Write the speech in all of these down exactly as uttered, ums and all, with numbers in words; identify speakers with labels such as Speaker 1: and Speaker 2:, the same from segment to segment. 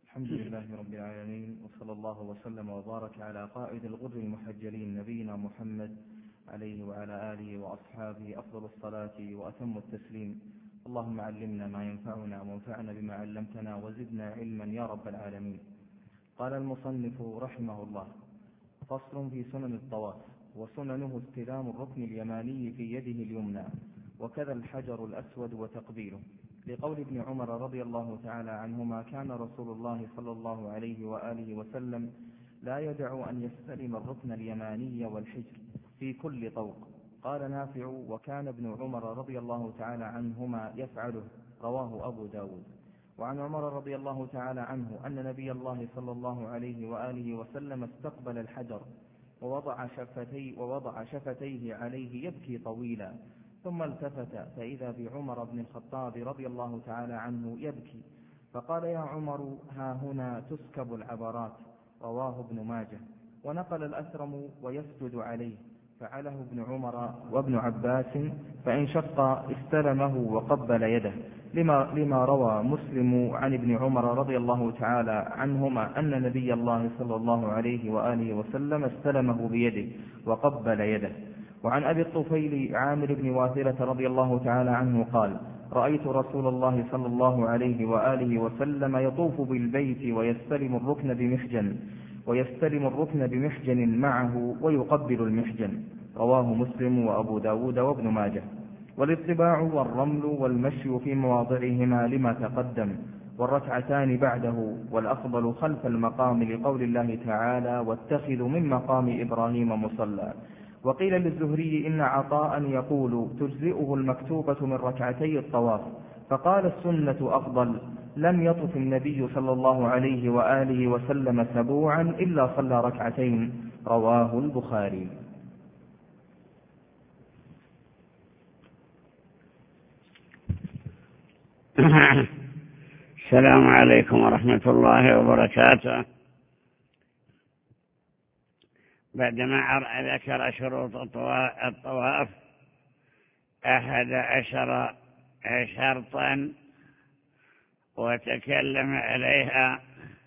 Speaker 1: الحمد لله رب العالمين، وصلى الله وسلم وبارك على قائد الغر المحجلين نبينا محمد عليه وعلى آله وأصحابه أفضل الصلاة وأتم التسليم. اللهم علمنا ما ينفعنا وانفعنا بما علمتنا وزدنا علما يا رب العالمين. قال المصنف رحمه الله: فصل في سنن الطواف، وسننه استلام الركن اليماني في يده اليمنى، وكذا الحجر الأسود وتقبيله، لقول ابن عمر رضي الله تعالى عنهما: كان رسول الله صلى الله عليه وآله وسلم لا يدع أن يستلم الركن اليماني والحجر في كل طوق. قال نافع: وكان ابن عمر رضي الله تعالى عنهما يفعله، رواه أبو داود. وعن عمر رضي الله تعالى عنه أن نبي الله صلى الله عليه وآله وسلم استقبل الحجر ووضع شفتيه, ووضع شفتيه عليه يبكي طويلا، ثم التفت فإذا بعمر بن الخطاب رضي الله تعالى عنه يبكي، فقال: يا عمر، ها هنا تسكب العبرات، رواه ابن ماجه. ونقل الأثرم: ويسجد عليه، فعله ابن عمر وابن عباس، فإن شق استلمه وقبل يده، لما, لما روى مسلم عن ابن عمر رضي الله تعالى عنهما أن نبي الله صلى الله عليه وآله وسلم استلمه بيده وقبل يده. وعن أبي الطفيل عامر بن واثلة رضي الله تعالى عنه قال: رأيت رسول الله صلى الله عليه وآله وسلم يطوف بالبيت ويستلم الركن بمحجن ويستلم الركن بمحجن معه ويقبل المحجن، رواه مسلم وأبو داود وابن ماجه. والاتباع والرمل والمشي في مواضعهما لما تقدم، والركعتان بعده، والأفضل خلف المقام لقول الله تعالى: واتخذوا من مقام إبراهيم مصلى. وقيل للزهري: إن عطاء يقول تجزئه المكتوبة من ركعتي الطواف، فقال: السنة أفضل. لم يطف النبي صلى الله عليه وآله وسلم سبوعا إلا صلى ركعتين، رواه البخاري.
Speaker 2: السلام عليكم ورحمة الله وبركاته. بعدما ذكر شروط الطواف أحد عشر شرطا وتكلم عليها،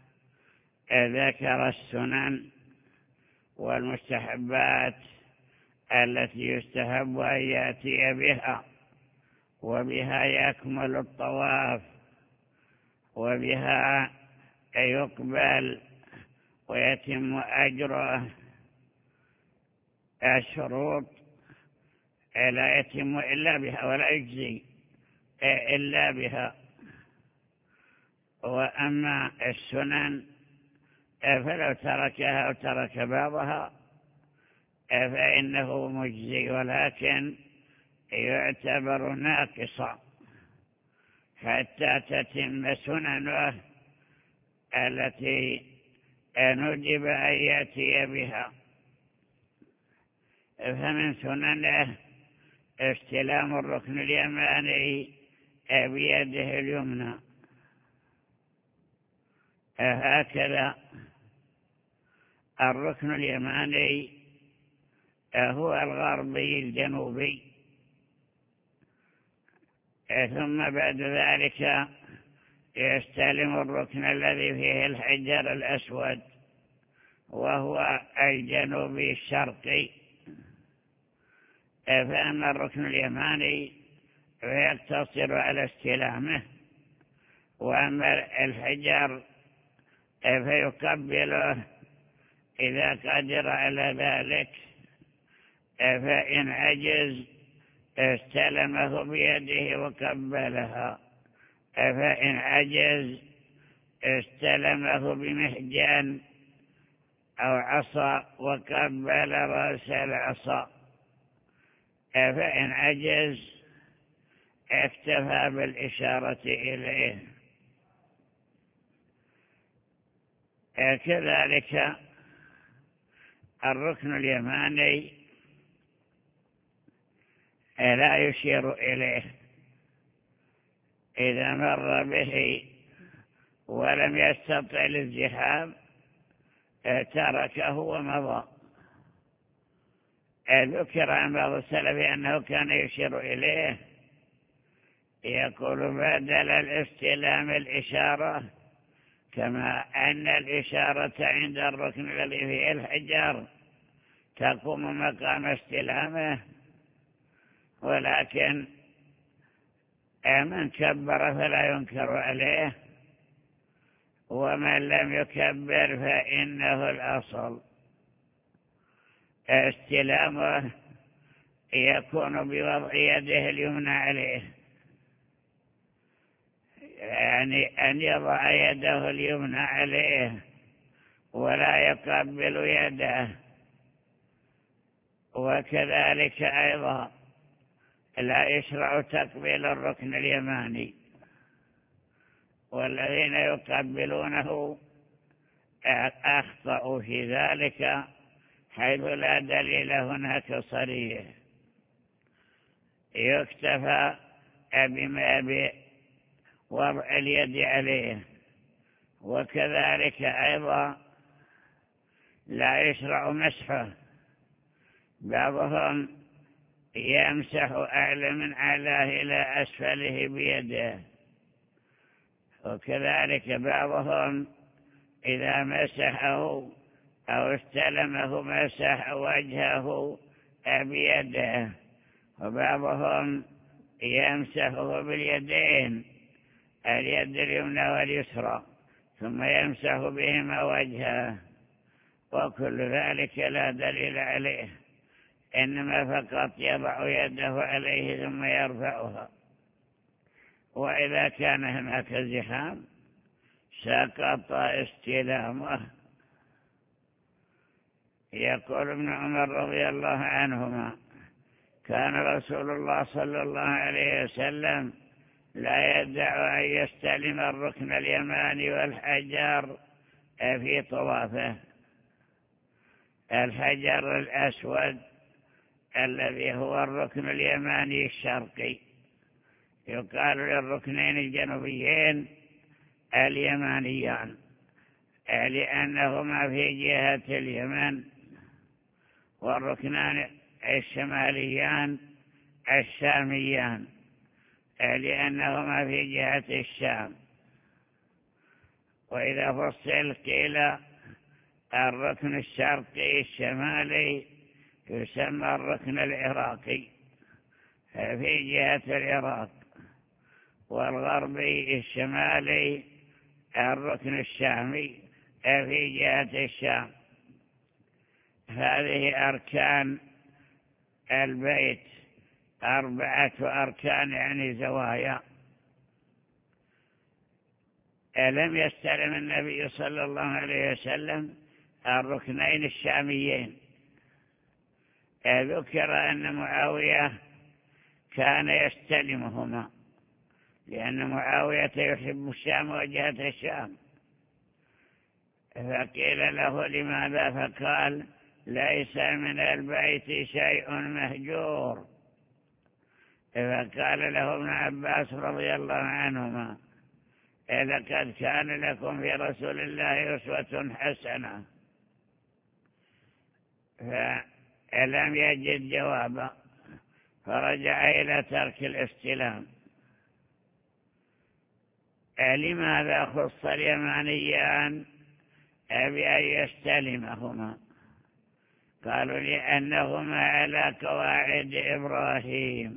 Speaker 2: ذكر السنن والمستحبات التي يستحب أن يأتي بها، وبها يكمل الطواف، وبها يقبل ويتم أجره. الشروط لا يتم إلا بها ولا يجزي إلا بها، وأما السنن فلو تركها أو ترك بعضها فإنه مجزي، ولكن يعتبر ناقصا حتى تتم سننه التي نجب أن يأتي بها. فمن سننه استلام الركن اليماني بيده اليمنى، هكذا الركن اليماني هو الغربي الجنوبي، ثم بعد ذلك يستلم الركن الذي فيه الحجر الأسود وهو الجنوبي الشرقي. فأما الركن اليماني فيقتصر على استلامه، وأما الحجر فيقبله إذا قدر على ذلك، فإن عجز استلمه بيده وقبلها، فإن عجز استلمه بمحجن أو عصا وقبل رأس العصا، فإن عجز اكتفى بالإشارة إليه. كذلك الركن اليماني لا يشير إليه، إذا مر به ولم يستطع الازدحام تركه ومضى. ذكر عن بعض السلف أنه كان يشير إليه، يقول: بدل الاستلام الإشارة كما أن الإشارة عند الركن الذي فيه الحجر تقوم مقام استلامه، ولكن من كبر فلا ينكر عليه، ومن لم يكبر فإنه الأصل استلامه يكون بوضع يده اليمنى عليه، يعني أن يضع يده اليمنى عليه ولا يقبل يده. وكذلك أيضا لا يشرع تقبيل الركن اليماني، والذين يقبلونه أخطأوا في ذلك، حيث لا دليل هناك صريح. يكتفى بما بوضع اليد عليه. وكذلك أيضا لا يشرع مسحه، بعضهم يمسح أعلى من أعلاه إلى أسفله بيده، وكذلك بعضهم إذا مسحه أو استلمه مسح وجهه بيده، وبعضهم يمسحه باليدين، اليد اليمنى واليسرى، ثم يمسح بهما وجهه، وكل ذلك لا دليل عليه، إنما فقط يضع يده عليه ثم يرفعها. وإذا كان هناك زحام سقط استلامه. يقول ابن عمر رضي الله عنهما: كان رسول الله صلى الله عليه وسلم لا يدع أن يستلم الركن اليماني والحجر في طوافه. الحجر الأسود الذي هو الركن اليماني الشرقي، يقال للركنين الجنوبيين اليمانيان لأنهما في جهة اليمن، والركنان الشماليان الشاميان لأنهما في جهة الشام. وإذا فصل قيل الركن الشرقي الشمالي يسمى الركن العراقي في جهة العراق، والغربي الشمالي الركن الشامي في جهة الشام. هذه أركان البيت أربعة أركان، يعني زوايا. لم يستلم النبي صلى الله عليه وسلم الركنين الشاميين. ذكر أن معاوية كان يستلمهما، لأن معاوية يحب الشام وجهة الشام، فقيل له: لماذا؟ فقال: ليس من البيت شيء مهجور. فقال له ابن عباس رضي الله عنهما: لقد كان لكم في رسول الله أسوة حسنة. فلم يجد جوابا، فرجع إلى ترك الاستلام. لماذا خص اليمانيان بأن يستلمهما؟ قالوا: لأنهما على قواعد إبراهيم.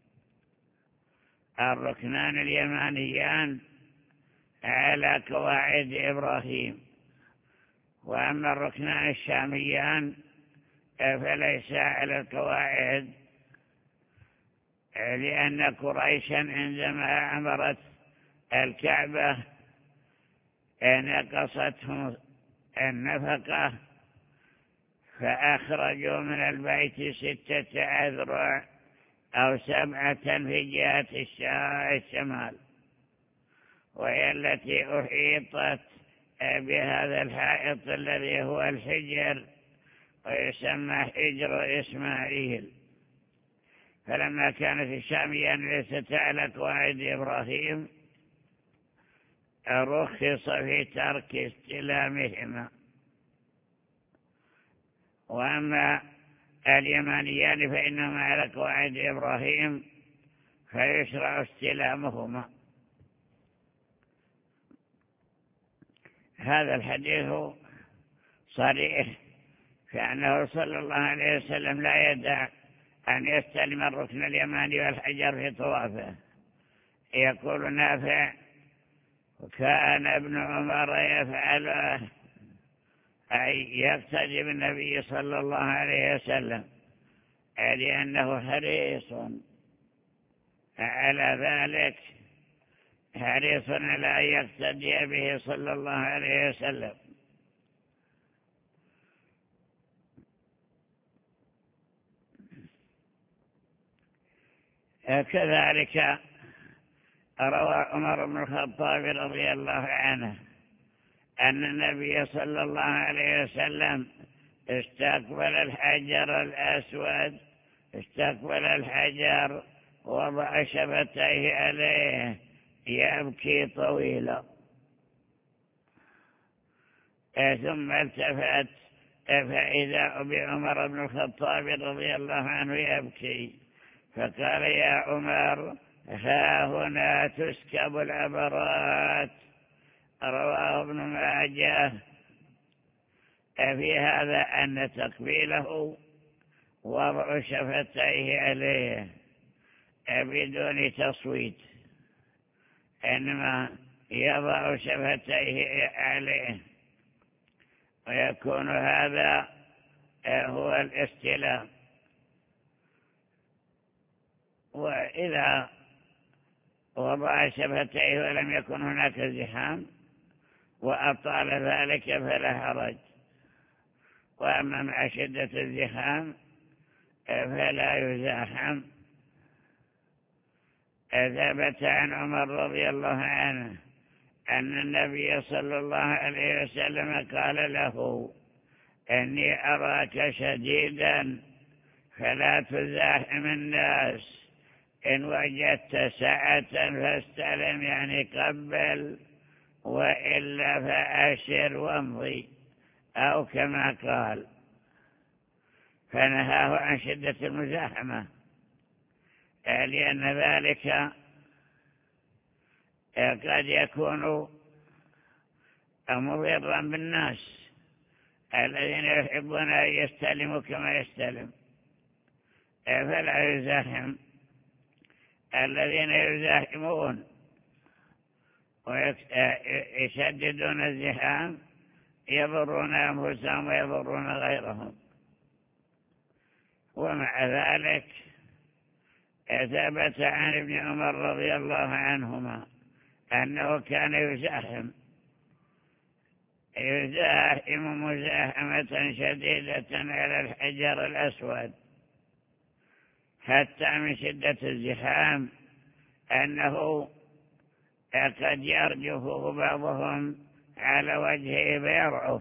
Speaker 2: الركنان اليمانيان على قواعد إبراهيم، وأما الركنان الشاميان فليس على القواعد، لأن قريشا عندما عمرت الكعبة نقصتهم النفقة، فأخرجوا من البيت ستة أذرع أو سبعة في جهة الشمال، وهي التي أحيطت بهذا الحائط الذي هو الحجر، ويسمى حجر إسماعيل. فلما كانت الشاميان ليست على قواعد إبراهيم رخص في ترك استلامهما. وأما اليمانيان فإنهما على قواعد إبراهيم، فيشرع استلامهما. هذا الحديث صريح فأنه صلى الله عليه وسلم لا يدع أن يستلم الركن اليماني والحجر في طوافه. يقول نافع: وكان ابن عمر يفعله، أي يقتدي بالنبي صلى الله عليه وسلم، لأنه حريص على ذلك، حريص على أن يقتدي به صلى الله عليه وسلم. كذلك روى عمر بن الخطاب رضي الله عنه أن النبي صلى الله عليه وسلم استقبل الحجر الأسود، استقبل الحجر وضع شفتيه عليه يبكي طويلا، ثم التفت فإذا بعمر بن الخطاب رضي الله عنه يبكي، فقال: يا عمر، ها هنا تسكب العبرات. رواه ابن ماجه. في هذا أن تقبيله وضع شفتيه عليه بدون تصويت، إنما يضع شفتيه عليه، ويكون هذا هو الاستلام. وإذا وضع شفتيه ولم يكن هناك زحام وأطال ذلك فلا حرج، وأما مع شدة الزحام فلا يزاحم. ثبت عن عمر رضي الله عنه أن النبي صلى الله عليه وسلم قال له: إني أراك شديدا فلا تزاحم الناس، إن وجدت سعة فاستلم، يعني قبل، وإلا فأشر وامضي، أو كما قال، فنهاه عن شدة المزاحمة، لأن ذلك قد يكون مضرا بالناس الذين يحبون أن يستلموا كما يستلم، فلا يزاحم. الذين يزاحمون ويشددون الزحام يضرون أنفسهم ويضرون غيرهم. ومع ذلك ثبت عن ابن عمر رضي الله عنهما أنه كان يزاحم يزاحم مزاحمة شديدة على الحجر الأسود، حتى من شدة الزحام أنه قد يرجف بعضهم على وجهه فيرعف،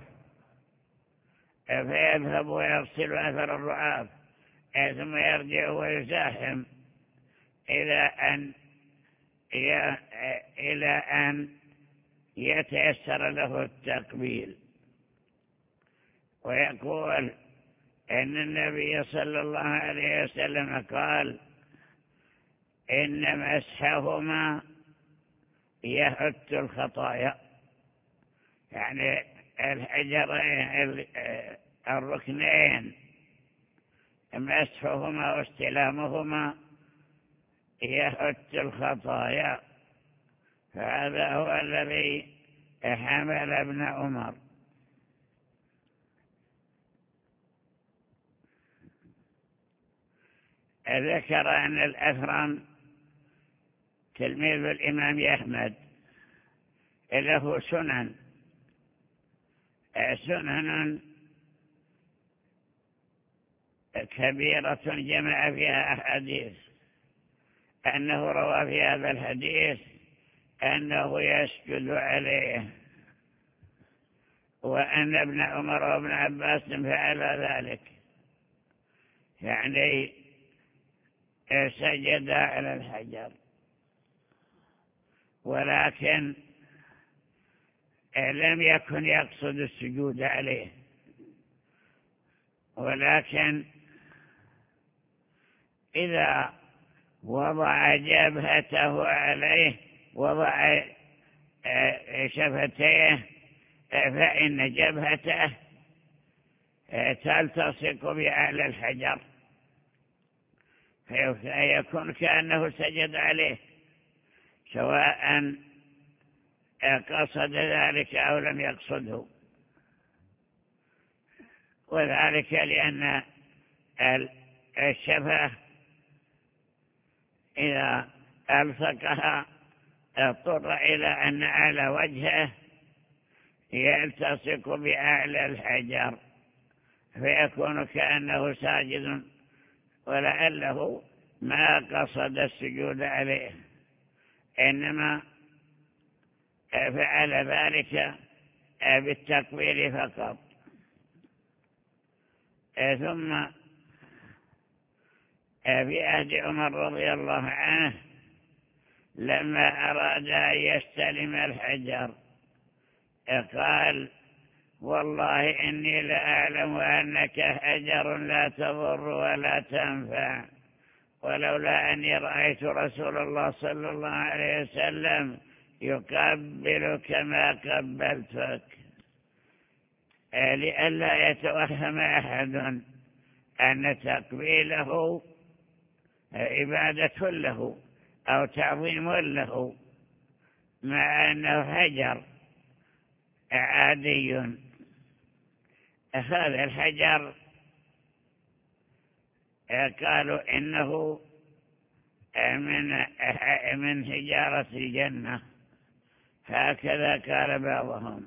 Speaker 2: فيذهب ويغسل أثر الرعاف، ثم يرجع ويزاحم إلى أن إلى أن يتيسر له التقبيل. ويقول إن النبي صلى الله عليه وسلم قال: إن مسحهما يحت الخطايا، يعني الحجرين الركنين مسحهما واستلامهما يحت الخطايا. فهذا هو الذي حمل ابن عمر. ذكر أن الأثرم تلميذ الإمام أحمد له سنن سنن كبيرة جمع فيها أحاديث، أنه روى في هذا الحديث أنه يسجد عليه، وأن ابن عمر وابن عباس فعل ذلك، يعني سجد على الحجر، ولكن لم يكن يقصد السجود عليه، ولكن إذا وضع جبهته عليه، وضع شفتيه فإن جبهته تلتصق بأعلى الحجر فيكون كأنه سجد عليه، سواء قصد ذلك أو لم يقصده. وذلك لأن الشفة إذا ألصقها اضطر إلى أن على وجهه يلتصق بأعلى الحجر فيكون كأنه ساجد، ولعله ما قصد السجود عليه، إنما فعل ذلك بالتقبيل فقط. ثم في عهد عمر رضي الله عنه لما أراد أن يستلم الحجر قال: والله إني لأعلم أنك حجر لا تضر ولا تنفع، ولولا أني رأيت رسول الله صلى الله عليه وسلم يقبلك ما قبلتك، لئلا يتوهم أحد أن تقبيله عبادة له أو تعظيم له، مع أنه حجر عادي. هذا الحجر قالوا إنه من من حجارة الجنة، هكذا قال بعضهم،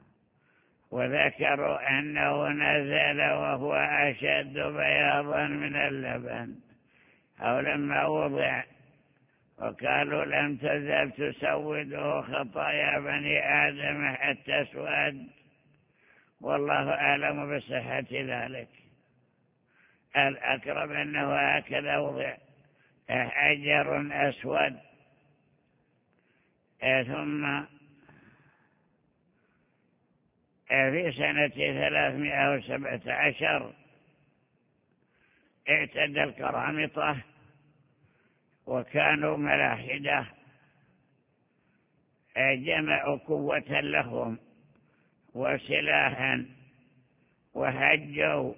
Speaker 2: وذكروا أنه نزل وهو أشد بياضا من اللبن، أو لما وضع وقالوا لم تزل تسوده خطايا بني آدم حتى اسود، والله أعلم بصحة ذلك. الأقرب أنه هكذا وضع حجر أسود. ثم في سنة ثلاثمائة وسبعة عشر اعتدى القرامطة وكانوا ملاحدة، جمعوا قوة لهم وسلاحا وهجوا،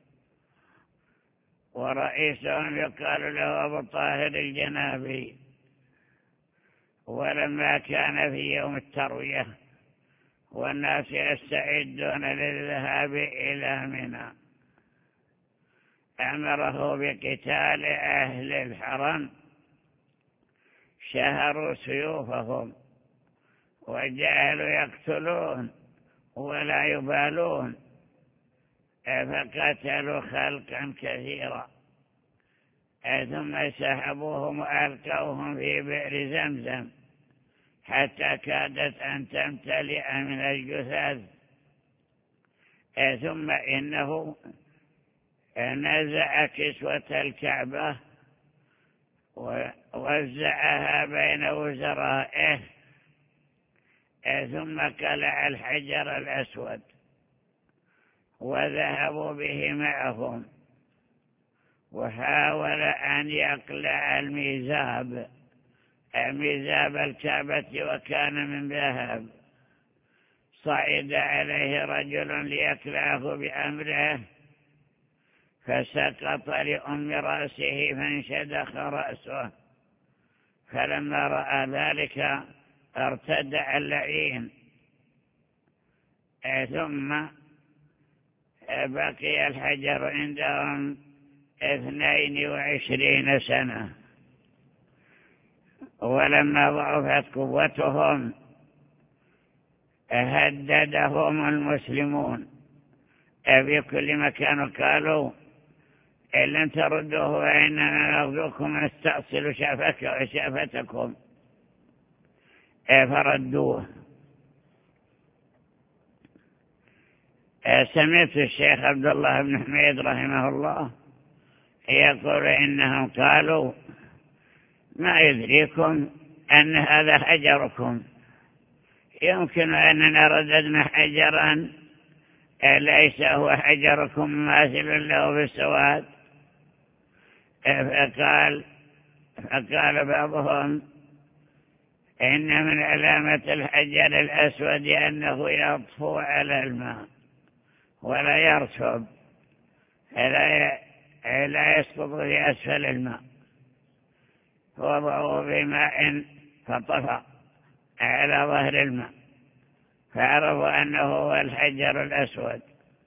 Speaker 2: ورئيسهم يقال له أبو طاهر الجنابي. ولما كان في يوم التروية والناس يستعدون للذهاب إلى منى أمره بقتال أهل الحرم، شهروا سيوفهم وجعلوا يقتلون ولا يبالون، فقتلوا خلقا كثيرا، ثم سحبوهم وألقوهم في بئر زمزم حتى كادت أن تمتلئ من الجثث. ثم إنه نزع كسوة الكعبة ووزعها بين وزرائه، ثم قلع الحجر الأسود وذهبوا به معهم، وحاول أن يقلع الميزاب ميزاب الكعبة وكان من ذهب. صعد عليه رجل ليقلعه بأمره فسقط لأم رأسه فانشدخ رأسه، فلما رأى ذلك ارتدع اللعين. ثم بقي الحجر عندهم اثنين وعشرين سنة، ولما ضعفت قوتهم هددهم المسلمون في كل مكان، قالوا إن لم تردوه فإننا نرجوكم أن تستأصلوا شافتكم، فردوه. سمعت الشيخ عبد الله بن حميد رحمه الله يقول إنهم قالوا: ما يدريكم أن هذا حجركم، يمكن أننا رددنا حجرا ليس هو حجركم ماثل له بالسواد. فقال, فقال بعضهم: إن من علامة الحجر الأسود أنه يطفو على الماء ولا يرسب، لا يسقط في أسفل الماء. وضعوا بماء فطفى على ظهر الماء فعرفوا أنه هو الحجر الأسود.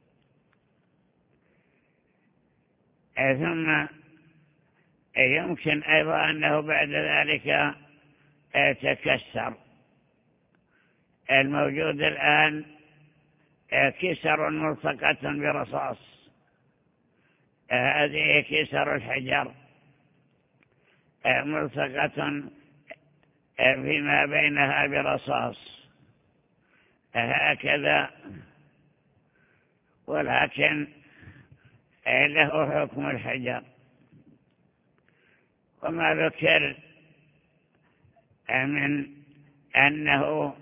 Speaker 2: ثم يمكن أيضا أنه بعد ذلك تكسر. الموجود الآن كسر ملصقة برصاص، هذه كسر الحجر ملصقة فيما بينها برصاص هكذا، ولكن له حكم الحجر. وما ذكر من أنه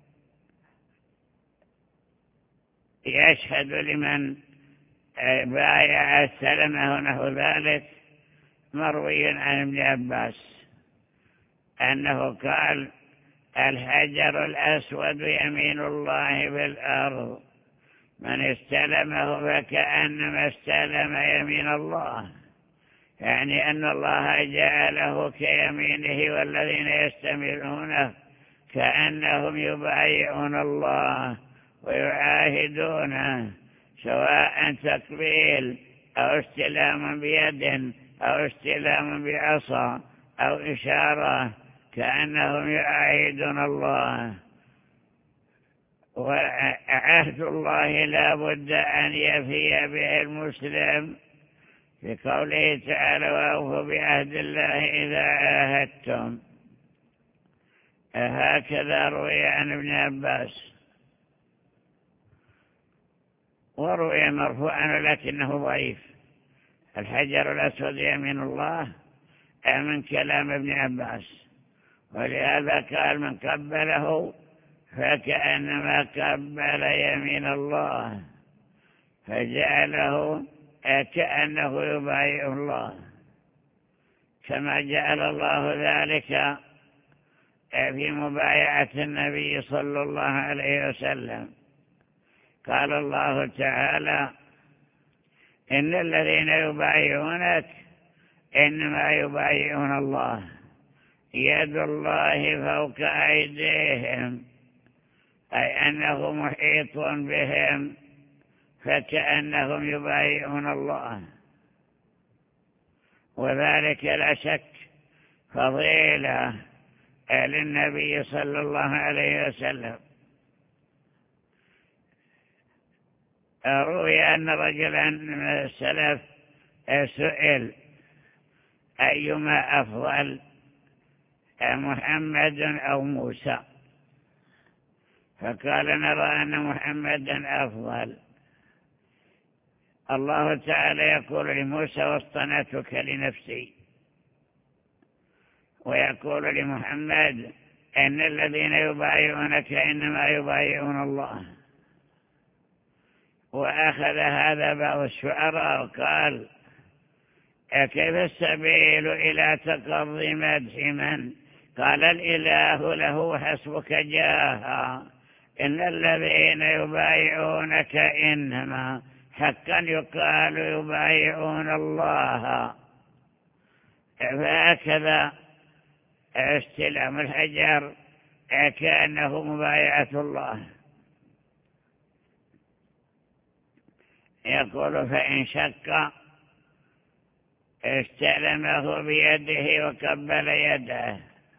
Speaker 2: يشهد لمن بايع السلمة ونحو ذلك مروي عن ابن عباس أنه قال: الحجر الأسود يمين الله بالأرض، من استلمه فكأنما استلم يمين الله، يعني أن الله جعله كيمينه، والذين يستملونه كأنهم يبايعون الله ويعاهدونه، سواء تقبيل أو استلام بيد أو استلام بعصا أو إشارة، كأنهم يعاهدون الله. وعهد الله لا بد أن يفي به المسلم في قوله تعالى: وأوفوا بعهد الله إذا عاهدتم. هكذا روي عن ابن عباس، وروي مرفوعا لكنه ضعيف. الحجر الأسود يمين الله من كلام ابن عباس، ولهذا قال: من قبله فكأنما قبل يمين الله، فجعله كأنه يبايع الله، كما جعل الله ذلك في مبايعة النبي صلى الله عليه وسلم. قال الله تعالى: إن الذين يبايعونك إنما يبايعون الله، يد الله فوق أيديهم، أي أنه محيط بهم، فكأنهم يبايعون الله. وذلك لا شك فضيلة للنبي صلى الله عليه وسلم. روي أن رجلا من السلف سئل: أيما أفضل، محمد أو موسى؟ فقال: نرى أن محمدا أفضل. الله تعالى يقول لموسى: واصطنعتك لنفسي، ويقول لمحمد: إن الذين يبايعونك إنما يبايعون الله. وأخذ هذا بعض الشعراء وقال: كيف السبيل إلى تقضي مدح من؟ قال: الإله له حسبك جاها، إن الذين يبايعونك إنما حقا يقال يبايعون الله. فهكذا استلام الحجر كأنه مبايعة الله. يقول: فإن شك استلمه بيده وقبل يده،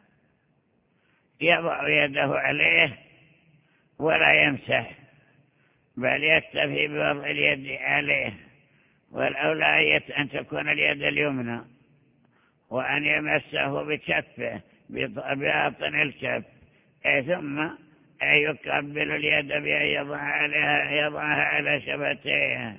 Speaker 2: يضع يده عليه ولا يمسح، بل يكتفي بوضع اليد عليه، والأولى أن تكون اليد اليمنى، وأن يمسه بكفه بباطن الكف، ثم يقبل اليد بأن يضع عليها يضعها على شفتيه.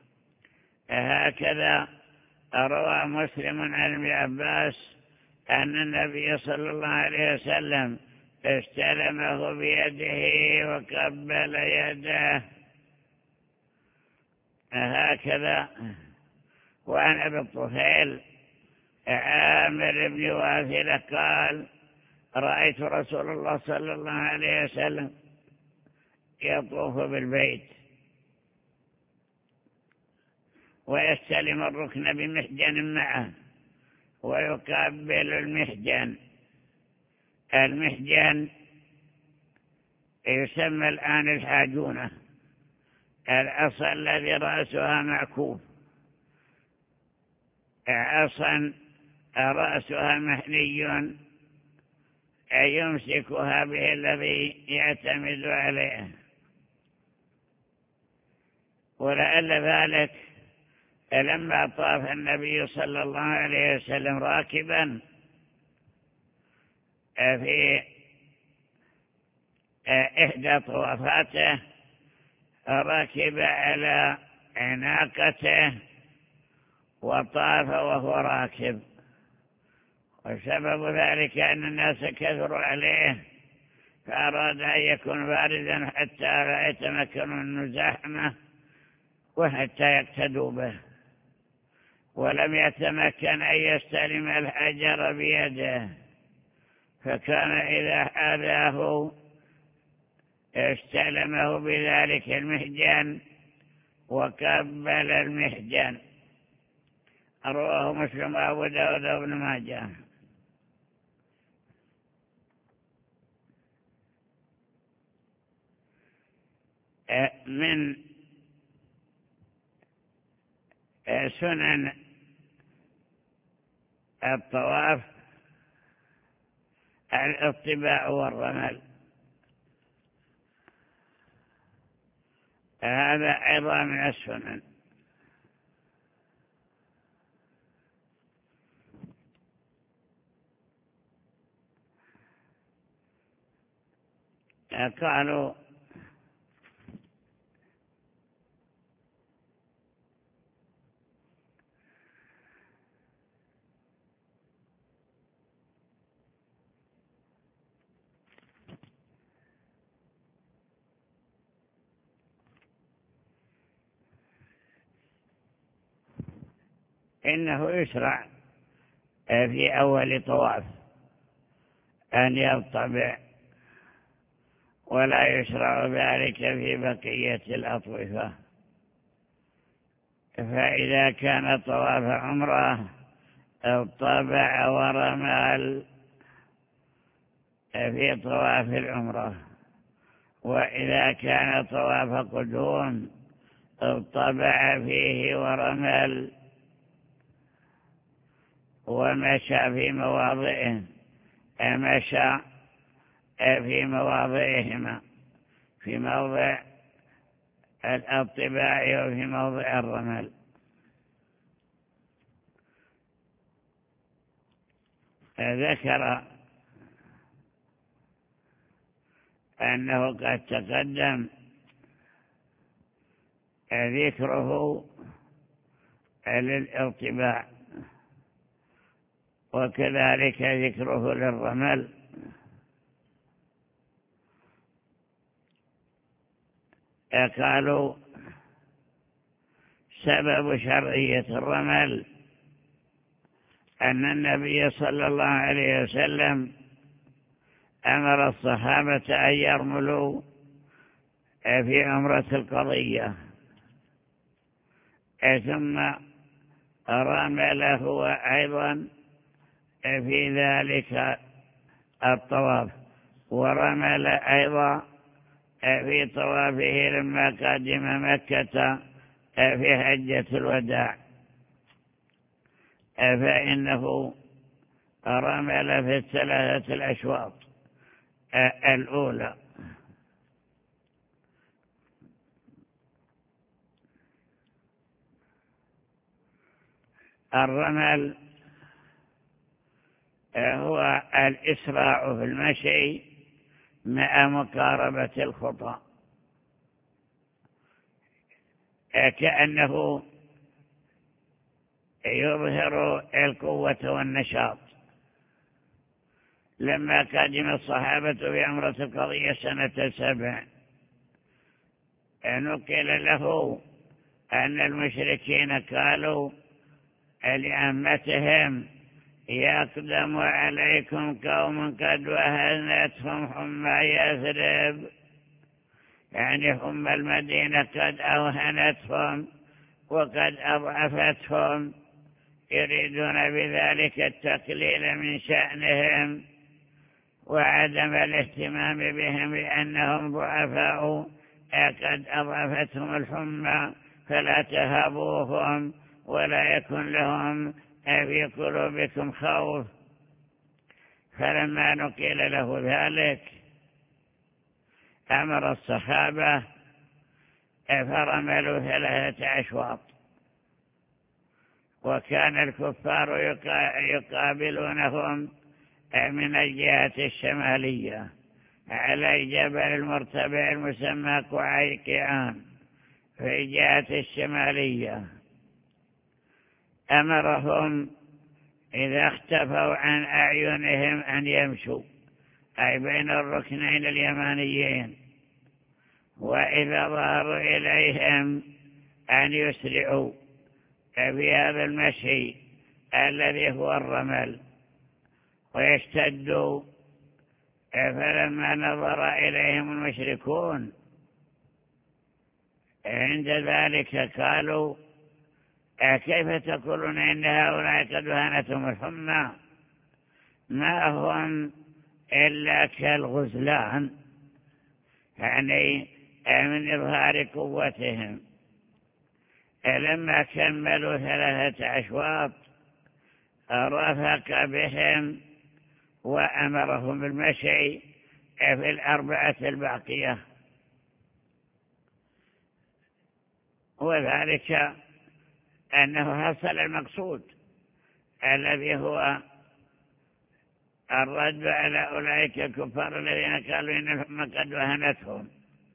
Speaker 2: هكذا روى مسلم عن ابن عباس أن النبي صلى الله عليه وسلم استلمه بيده وقبل يده. هكذا. وعن أبي الطفيل عامر بن واثلة قال: رأيت رسول الله صلى الله عليه وسلم يطوف بالبيت ويستلم الركن بمحجن معه ويقبل المحجن. المحجن يسمى الآن الحاجونة، العصا الذي رأسها معكوف، عصا رأسها محني يمسكها به الذي يعتمد عليه. ولعل ذلك لما طاف النبي صلى الله عليه وسلم راكبا في إحدى طوافاته ركب على ناقته وطاف وهو راكب، وسبب ذلك أن الناس كثروا عليه فأراد أن يكون باردا حتى لا يتمكن من زحمه وحتى يقتدوا به، ولم يتمكن أن يستلم الحجر بيده، فكان إذا حاذاه استلمه بذلك المحجن وقبل المحجن. رواه مسلم وأبو داود وابن ماجه. من سنن الطواف الاطباع والرمل، هذا أيضا من السنن. قالوا إنه يشرع في أول طواف أن يطبع، ولا يشرع ذلك في بقية الأطوفة. فإذا كان طواف عمره طبع ورمل في طواف العمره، وإذا كان طواف قدوم طبع فيه ورمل ومشى في مواضعه، مشى في مواضعهما، في موضع الطباع وفي موضع الرمل. ذكر أنه قد تقدم ذكره للارتباع، وكذلك ذكره للرمل. قالوا سبب شرعية الرمل أن النبي صلى الله عليه وسلم أمر الصحابة أن يرملوا في عمرة القضية، ثم رمل هو أيضا في ذلك الطواف، ورمل أيضا في طوافه لما قدم مكة في حجة الوداع، فإنه رمل في الثلاثة الأشواط الأولى. الرمل هو الإسراع في المشي مع مقاربة الخطى، كأنه يظهر القوة والنشاط. لما قدم الصحابة في عمرة القضية سنة سبع نقل له أن المشركين قالوا لأمتهم يقدم عليكم قوم قد وهنتهم حمى يثرب، يعني حمى المدينة قد أوهنتهم وقد أضعفتهم، يريدون بذلك التقليل من شأنهم وعدم الاهتمام بهم لأنهم ضعفاء قد أضعفتهم الحمى، فلا تهابوهم ولا يكن لهم في قلوبكم خوف. فلما نقيل له ذلك أمر الصحابة فرملوا ثلاثة أشواط، وكان الكفار يقابلونهم من الجهة الشمالية على الجبل المرتفع المسمى قعيقعان في الجهة الشمالية. أمرهم إذا اختفوا عن أعينهم أن يمشوا، أي بين الركنين اليمانيين، وإذا ظهروا إليهم أن يسرعوا في هذا المشي الذي هو الرمل ويشتدوا. فلما نظر إليهم المشركون عند ذلك قالوا كيف تقولون إن هؤلاء قد وهنتهم الحمى؟ ما هم إلا كالغزلان، يعني من إظهار قوتهم. لما كملوا ثلاثة أشواط رفق بهم وأمرهم بالمشي في الأربعة الباقية، وذلك أنه حصل المقصود الذي هو الرد على أولئك الكفار الذين قالوا إن الحمى قد وهنتهم.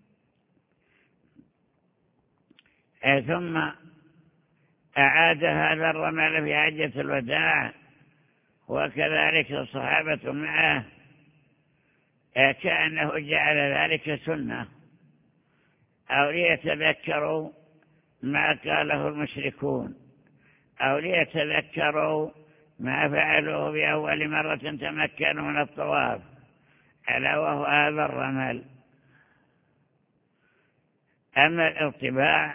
Speaker 2: ثم أعاد هذا الرمل في حجة الوداع، وكذلك الصحابة معه، كأنه جعل ذلك سنة أو ليتذكروا ما قاله المشركون أو ليتذكروا ما فعلوه بأول مرة تمكنوا من الطواف، ألا وهو هذا الرمل. أما الارتباع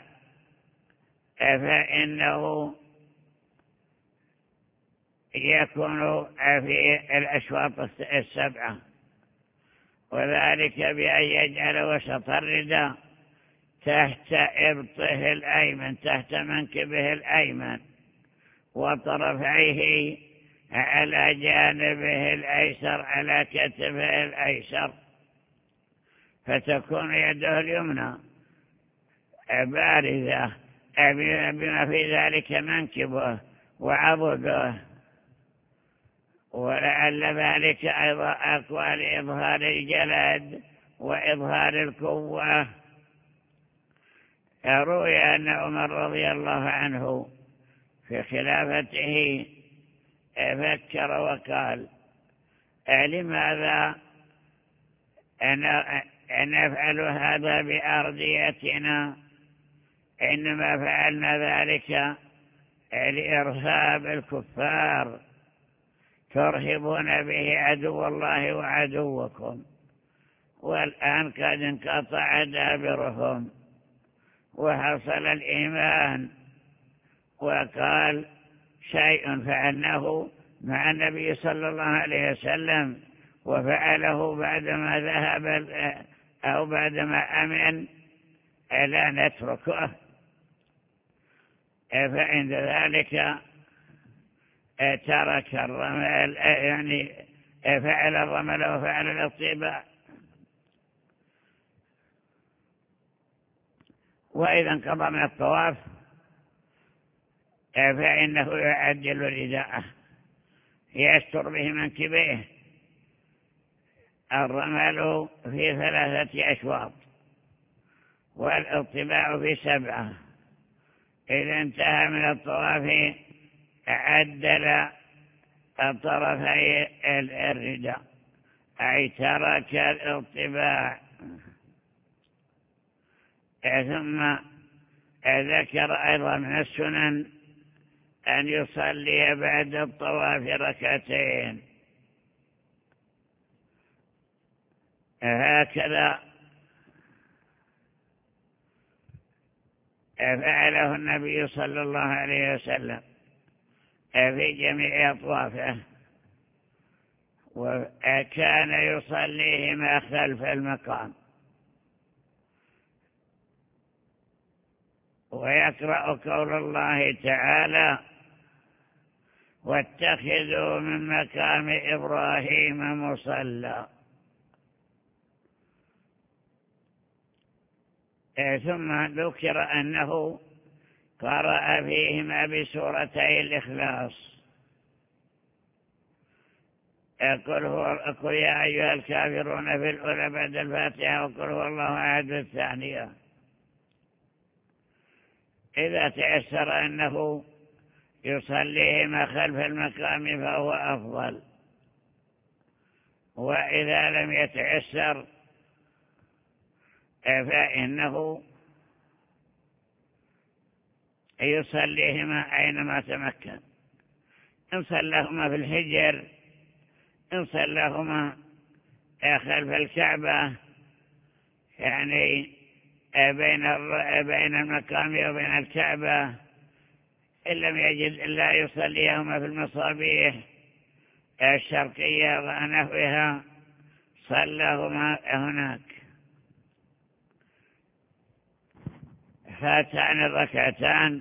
Speaker 2: فإنه يكون في الأشواط السبعة، وذلك بأن يجعل وسط الرداء تحت إبطه الأيمن، تحت منكبه الأيمن، وطرفيه على جانبه الأيسر على كتفه الأيسر، فتكون يده اليمنى بارزة بما في ذلك منكبه وعضده، ولعل ذلك أيضا أقوى لإظهار الجلد وإظهار القوة. روي أن عمر رضي الله عنه في خلافته فكر وقال لماذا نفعل هذا بأرضيتنا؟ إنما فعلنا ذلك لإرهاب الكفار، ترهبون به عدو الله وعدوكم، والآن قد انقطع دابرهم وحصل الإيمان. وقال شيء فعلناه مع النبي صلى الله عليه وسلم وفعله بعدما ذهب أو بعدما أمن لا نتركه. فعند ذلك ترك الرمل، يعني فعل الرمل وفعل الاطباء. وإذا انقضى من الطواف فإنه يعدل رداءه يستر به منكبيه. الرمل في ثلاثة أشواط والاطباع في سبعة. إذا انتهى من الطواف عدل طرفي الرداء، أي ترك الاطباع. ثم ذكر أيضا من السنن أن يصلي بعد الطواف ركعتين. هكذا فعله النبي صلى الله عليه وسلم في جميع أطوافه، وكان يصليهما خلف المقام، ويقرأ قول الله تعالى: واتخذوا من مقام إبراهيم مصلى. ثم ذكر أنه قرأ فيهما بسورتي الإخلاص: قل هو قل يا أيها الكافرون في الأولى بعد الفاتحة، وقل هو الله أحد الثانية. إذا تيسر أنه يصليهما خلف المقام فهو أفضل، وإذا لم يتيسر فإنه يصليهما أينما تمكن، إن صلىهما في الحجر، إن صلىهما خلف الكعبة، يعني بين بين المقام وبين الكعبة، إن لم يجد إلا يصليهما في المصابيح الشرقية ونحوها صلىهما هناك. هاتان الركعتان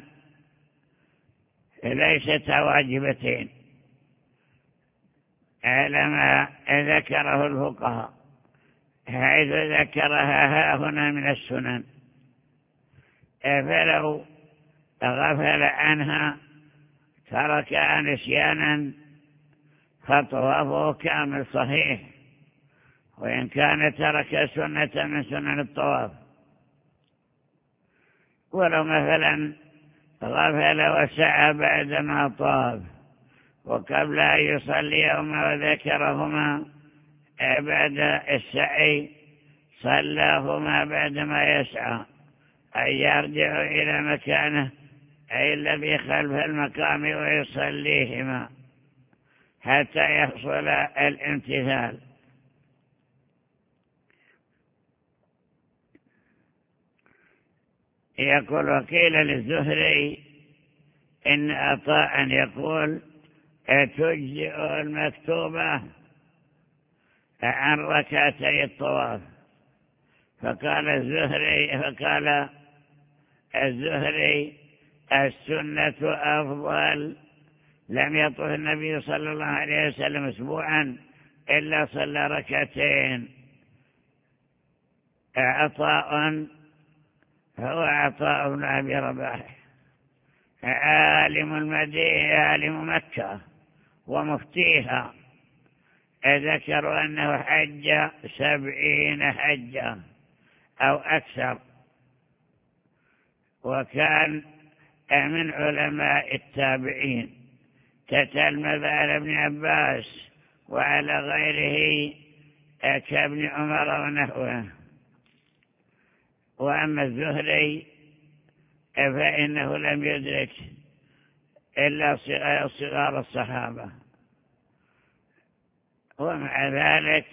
Speaker 2: ليستا واجبتين على ما ذكره الفقهاء، حيث ذكرها هنا من السنن، فلو غفل عنها ترك نسيانا فطوافه كامل صحيح، وإن كان ترك سنة من سنن الطواف. ولو مثلا غفل وسعى بعدما طاف وقبل أن يصليهما وذكرهما بعد السعي صلاهما بعدما يسعى، أي يرجع إلى مكانه أي الذي خلف المقام ويصليهما حتى يحصل الامتثال. يقول: وقيل للزهري إن عطاء يقول تجزئ المكتوبة عن ركعتي الطواف، فقال الزهري فقال الزهري السنة أفضل، لم يطف النبي صلى الله عليه وسلم أسبوعا إلا صلى ركعتين. عطاء هو عطاء بن أبي رباح، عالم المدينة عالم مكة ومفتيها، ذكروا أنه حج سبعين حجة أو أكثر، وكان من علماء التابعين، تتلمذ على ابن عباس وعلى غيره كابن عمر ونحوه. وأما الزهري فإنه لم يدرك إلا صغار الصحابة، ومع ذلك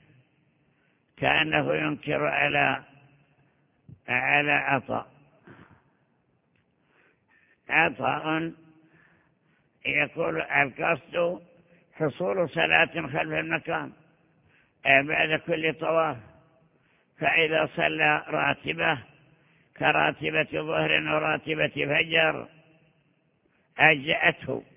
Speaker 2: كأنه ينكر على على عطاء. عطاء يقول القصد حصول صلاة خلف المكان بعد كل طواف، فإذا صلى راتبة كراتبة ظهر وراتبة فجر أجأته.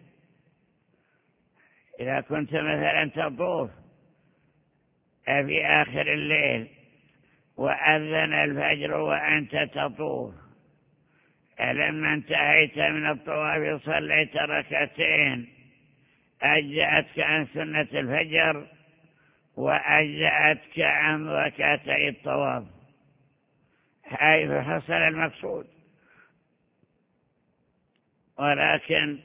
Speaker 2: إذا كنت مثلا تطوف في آخر الليل وأذن الفجر وأنت تطوف، لما انتهيت من الطواف صليت ركعتين، أجأتك عن سنة الفجر وأجأتك عن ركعتي الطواف، حيث حصل المقصود. ولكن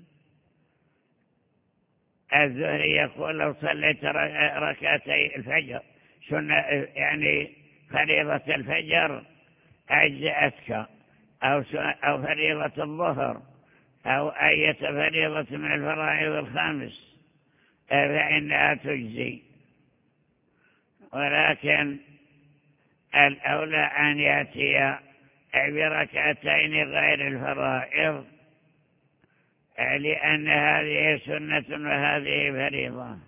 Speaker 2: الزهري يقول لو صليت ركعتي الفجر سنة يعني فريضة الفجر أجأتك، أو أو فريضة الظهر أو أي فريضة من الفرائض الخمس فإنها تجزي، ولكن الأولى أن يأتي بركعتين غير الفرائض، لأن هذه سنة وهذه فريضة.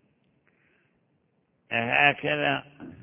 Speaker 2: هكذا.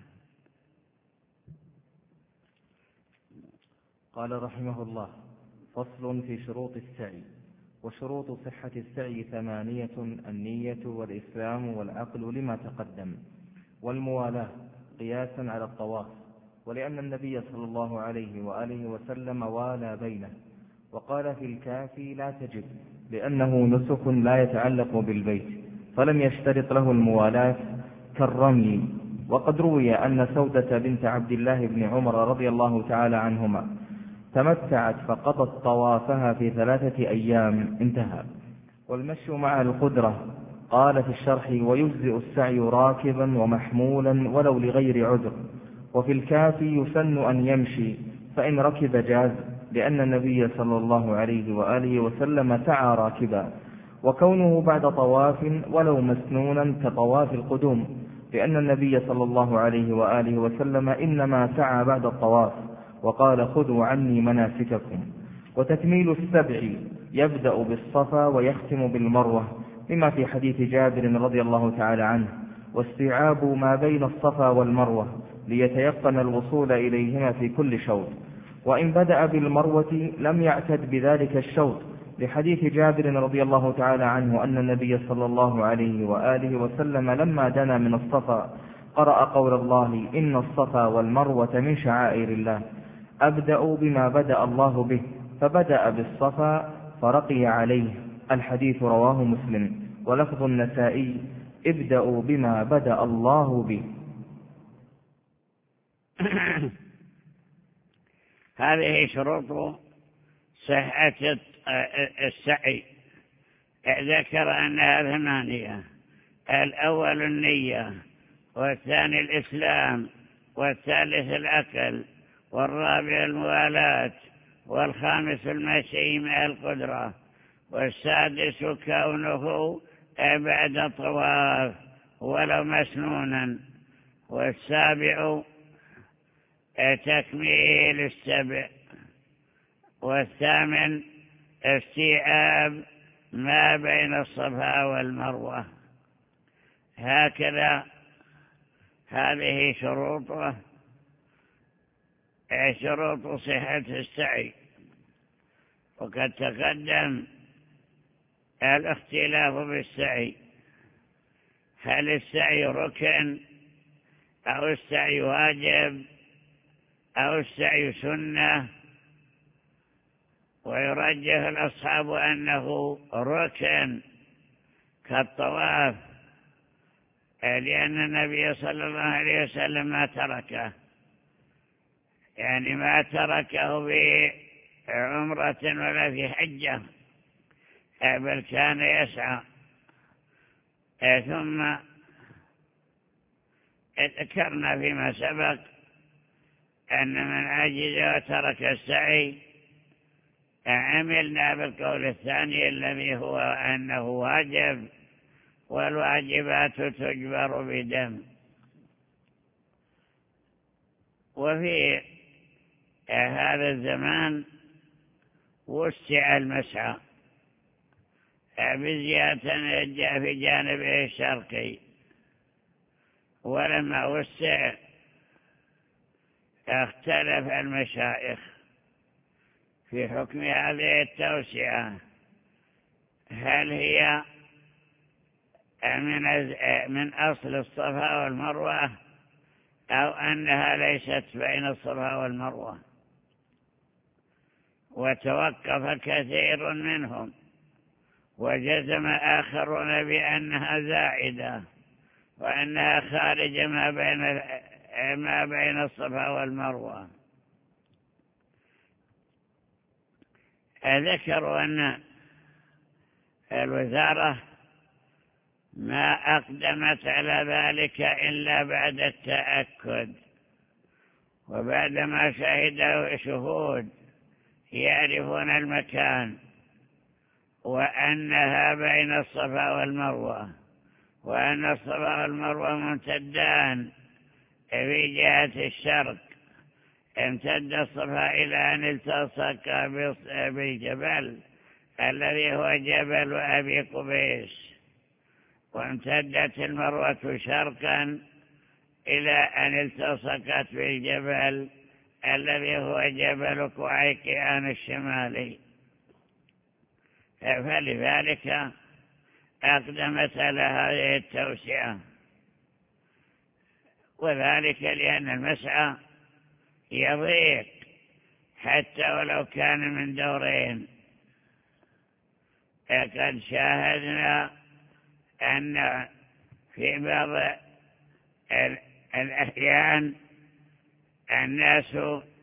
Speaker 1: قال رحمه الله: فصل في شروط السعي. وشروط صحة السعي ثمانية: النية والإسلام والعقل لما تقدم، والموالاة قياسا على الطواف، ولأن النبي صلى الله عليه وآله وسلم والى بينه، وقال في الكافي: لا تجب، لأنه نسك لا يتعلق بالبيت، فلم يشترط له الموالاة كالرمي. وقد روي أن سودة بنت عبد الله بن عمر رضي الله تعالى عنهما تمتعت فقضت طوافها في ثلاثة أيام، انتهى. والمشي مع القدرة. قال في الشرح: ويجزئ السعي راكبا ومحمولا ولو لغير عذر. وفي الكافي: يسن أن يمشي، فإن ركب جاز، لأن النبي صلى الله عليه وآله وسلم سعى راكبا. وكونه بعد طواف ولو مسنونا كطواف القدوم، لأن النبي صلى الله عليه وآله وسلم إنما سعى بعد الطواف، وقال: خذوا عني مناسككم. وتكميل السبع يبدأ بالصفا ويختم بالمروة، لما في حديث جابر رضي الله تعالى عنه: واستيعاب ما بين الصفا والمروة ليتيقن الوصول إليهما في كل شوط. وإن بدأ بالمروة لم يعتد بذلك الشوط، لحديث جابر رضي الله تعالى عنه أن النبي صلى الله عليه وآله وسلم لما دنا من الصفا قرأ قول الله: إن الصفا والمروة من شعائر الله، أبدأ بما بدأ الله به، فبدأ بالصفا فرقي عليه. الحديث رواه مسلم. ولفظ النسائي: ابدأوا بما بدأ الله به.
Speaker 2: هذه شروط صحة السعي. ذكر أنها ثمانية: الأول النية، والثاني الإسلام، والثالث الأكل، والرابع الموالاة، والخامس المشي مع القدرة، والسادس كونه بعد طواف ولو مسنونا، والسابع تكميل السبع، والثامن استيعاب ما بين الصفا والمروة. هكذا هذه شروطه شروط صحة السعي. وقد تقدم الاختلاف بالسعي: هل السعي ركن أو السعي واجب أو السعي سنة؟ ويرجح الأصحاب أنه ركن كالطواف، لأن النبي صلى الله عليه وسلم ما تركه، يعني ما تركه في عمرة ولا في حجة، بل كان يسعى. ثم ذكرنا فيما سبق أن من عجز وترك السعي عملنا بالقول الثاني الذي هو أنه واجب، والواجبات تجبر بدم. وفي هذا الزمان وسع المسعى بزيادة جاء في جانبه الشرقي، ولما وسع اختلف المشايخ في حكم هذه التوسعة، هل هي من من أصل الصفا والمروة أو أنها ليست بين الصفا والمروة. وتوقف كثير منهم، وجزم آخرون بأنها زائدة، وأنها خارج ما بين ما بين الصفا والمروة. ذكروا أن الوزارة ما أقدمت على ذلك إلا بعد التأكد، وبعدما شهدوا شهود يعرفون المكان وأنها بين الصفا والمروة، وأن الصفا والمروة ممتدان في جهة الشرق. امتد الصفا إلى أن التصق بالجبل الذي هو جبل أبي قبيس، وامتدت المروة شرقا إلى أن التصقت بالجبل الذي هو جبل كعيكيان الشمالي. فلذلك أقدمت على هذه التوسعة، وذلك لأن المسعى يضيق حتى ولو كان من دورين. قد شاهدنا أن في بعض الأحيان الناس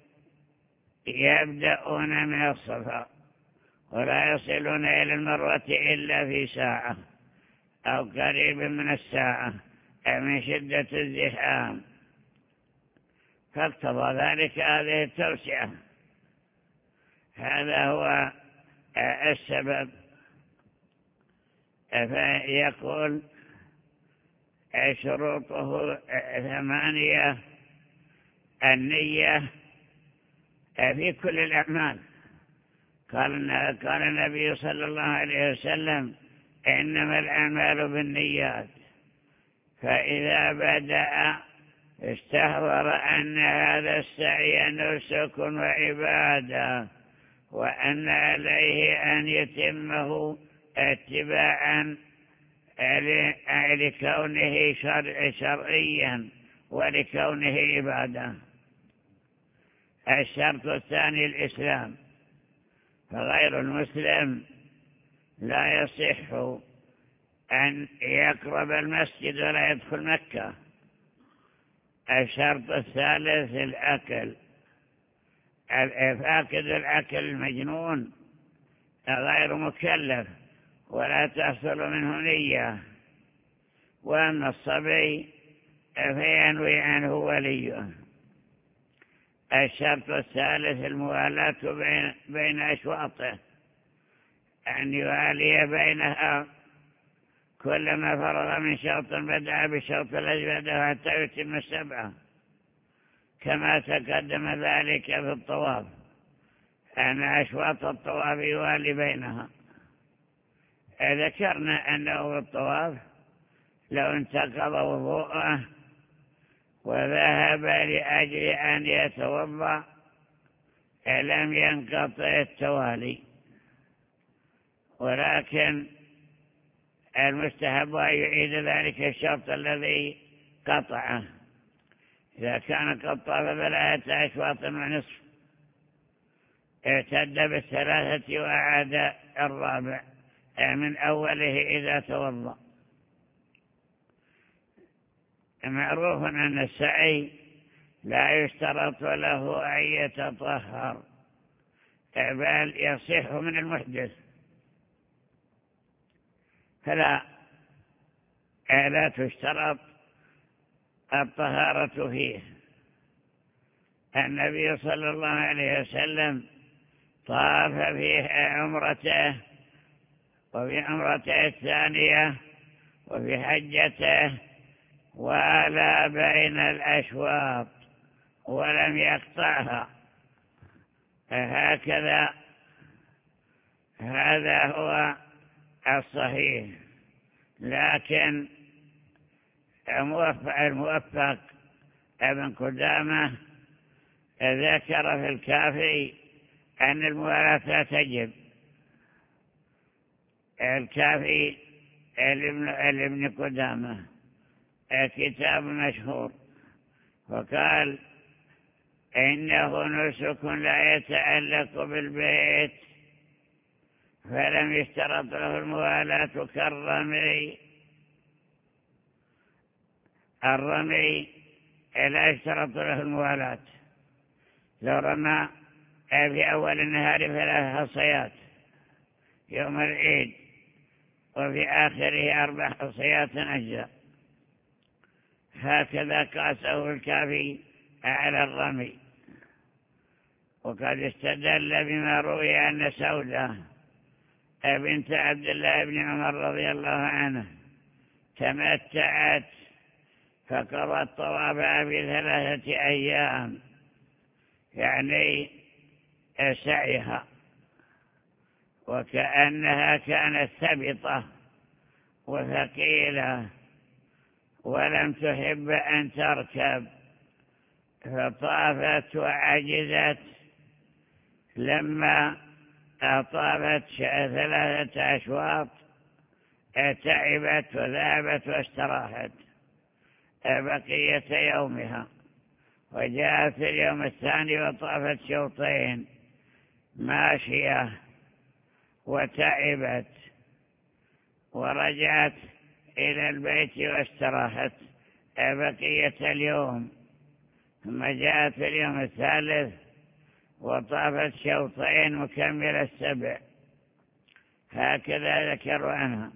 Speaker 2: يبدأون من الصفا ولا يصلون إلى المروة إلا في ساعة أو قريب من الساعة من شدة الزحام، فاقتضى ذلك هذه التوسعة. هذا هو السبب. فيقول شروطه ثمانية: النية في كل الأعمال. قال قال النبي صلى الله عليه وسلم: إنما الأعمال بالنيات. فإذا بدأ استحضر أن هذا السعي نسك وعبادة، وأن عليه أن يتمه اتباعا لكونه شرعيا ولكونه عبادة. الشرط الثاني الإسلام، فغير المسلم لا يصح أن يقرب المسجد ولا يدخل مكة. الشرط الثالث الأكل، فاقد الأكل المجنون غير مكلف ولا تحصل منه نية. وأما الصبي فينوي عنه وليه. الشرط الثالث الموالاة بين, بين أشواطه، أن يوالي بينها كلما فرغ من شوط بدأ بالشوط الذي بدأ حتى يتم السبعة، كما تقدم ذلك في الطواف أن أشواط الطواف يوالي بينها. ذكرنا أنه في الطواف لو انتقض وضوءه وذهب لأجل أن يتوضأ لم ينقطع التوالي، ولكن المستحب أن يعيد ذلك الشرط الذي قطعه. إذا كان قد طاف ثلاثة أشواط ونصف اعتد بالثلاثة وأعاد الرابع من أوله إذا توضأ. معروف أن السعي لا يشترط له أن يتطهر، بل يصح من المحدث، فلا لا تشترط الطهارة فيه. النبي صلى الله عليه وسلم طاف في عمرته وفي عمرته الثانية وفي حجته ولا بين الأشواط ولم يقطعها. هكذا هذا هو الصحيح. لكن الموفق ابن قدامة ذكر في الكافي أن الموالاة تجب. الكافي لابن قدامة كتاب مشهور، وقال إنه نسك لا يتعلق بالبيت، فلم يشترط له الموالاة كالرمي. الرمي لا يشترط له الموالاة. لو رمى في أول النهار ثلاث حصيات يوم العيد وفي آخره أربع حصيات أجزاء، هكذا قاسه الكافي على الرمي. وقد استدل بما روي أن سودة بنت عبد الله بن عمر رضي الله عنه تمتعت فقضت طوافها في ثلاثة أيام، يعني سعيها، وكأنها كانت ثبطة وثقيلة ولم تحب أن تركب، فطافت وعجزت. لما طافت ثلاثة أشواط تعبت وذهبت واستراحت بقية يومها، وجاءت في اليوم الثاني وطافت شوطين ماشية وتعبت، ورجعت إلى البيت واستراحت بقية اليوم، ثم جاءت في اليوم الثالث وطافت شوطين مكمل السبع. هكذا ذكروا عنها.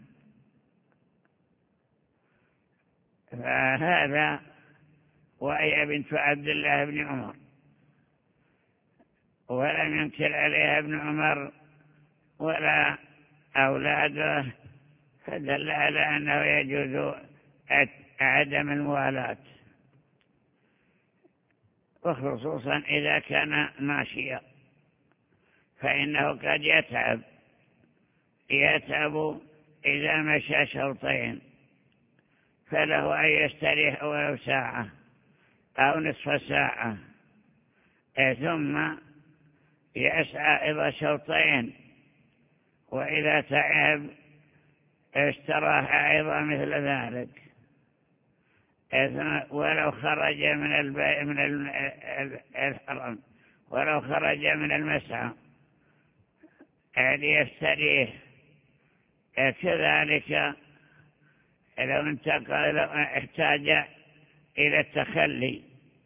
Speaker 2: فهذا وهي بنت عبد الله بن عمر، ولم ينكر عليها ابن عمر ولا أولاده، فدل على أنه يجوز عدم الموالاة، وخصوصا إذا كان ماشيا، فإنه قد يتعب يتعب إذا مشى شوطين، فله أن يستريح ولو ساعة أو نصف ساعة، ثم يسعى إلى شوطين، وإذا تعب استراح أيضا مثل ذلك. ولو خرج من البي... من الحرم ولو خرج من المسعى ليستريح. كذلك لو انتقل احتاج إلى التخلي،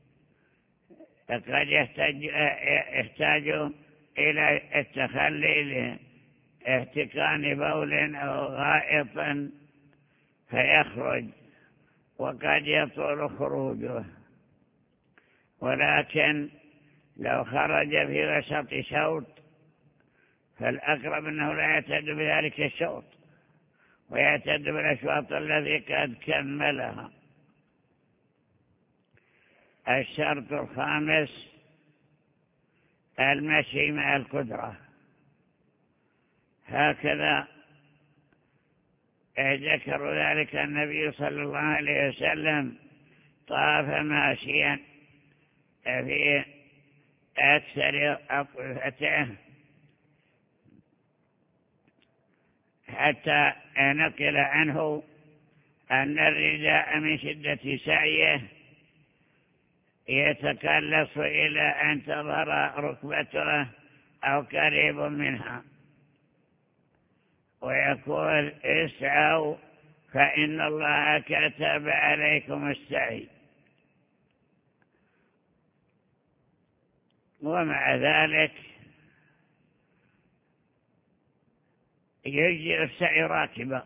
Speaker 2: قد يحتاج, يحتاج إلى التخلي لاحتقان بول أو غائط فيخرج، وقد يطول خروجه. ولكن لو خرج في وسط شوط فالأقرب أنه لا يعتد بذلك الشوط، ويعتد بالأشواط الذي قد كملها. الشرط الخامس المشي مع القدرة. هكذا ذكروا ذلك النبي صلى الله عليه وسلم طاف ماشيا في أكثر أطوفته، حتى نقل عنه أن الرداء من شدة سعيه يتكلص إلى أن تظهر ركبته أو قريب منها، ويقول اسعوا فإن الله كتب عليكم السعي. ومع ذلك يجزئ السعي راكبا،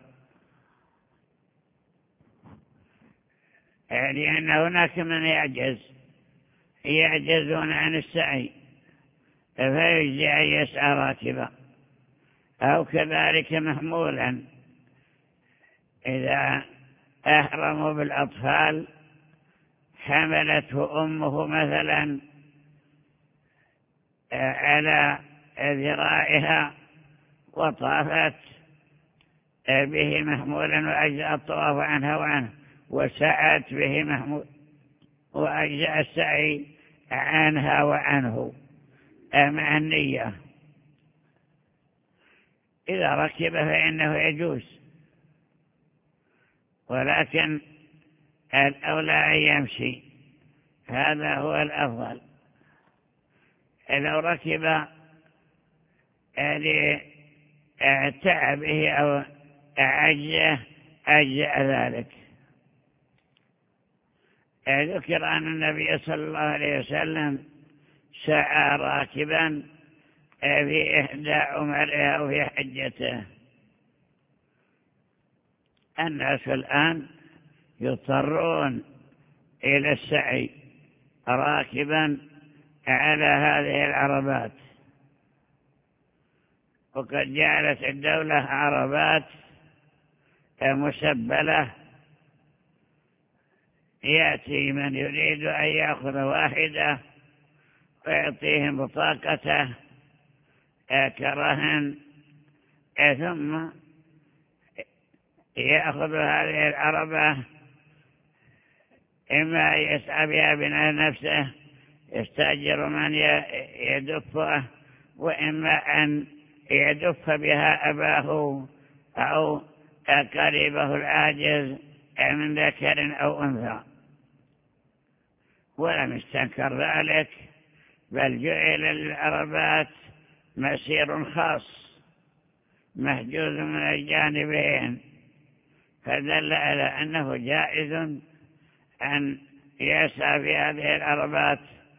Speaker 2: لأن هناك من يعجز يعجزون عن السعي، فيجزئ أن يسعى راكبا، أو كذلك محمولا إذا أحرموا بالأطفال حملته أمه مثلا على ذراعها وطافت به محمولا وأجزأ الطواف عنها وعنه، وسعت به محمول وأجزأ السعي عنها وعنه مع النية. إذا ركب فإنه يجوز، ولكن الأولى أن يمشي، هذا هو الأفضل. لو ركب لتعبه أو عجزه أجزأ ذلك. ذكر أن النبي صلى الله عليه وسلم سعى راكبا في إحدى عمره أو في حجته. الناس الآن يضطرون إلى السعي راكبا على هذه العربات، وقد جعلت الدولة عربات مسبلة، يأتي من يريد أن يأخذ واحدة ويعطيهم بطاقته كرهن، ثم يأخذ هذه العربة إما يسعى بها بناء نفسه يستأجر من يدفه، وإما أن يدف بها أباه أو قريبه العاجز من ذكر أو أنثى. ولم يستنكر ذلك، بل جعل للعربات مسير خاص محجوز من الجانبين، فدل على أنه جائز أن يسعى في هذه العربات،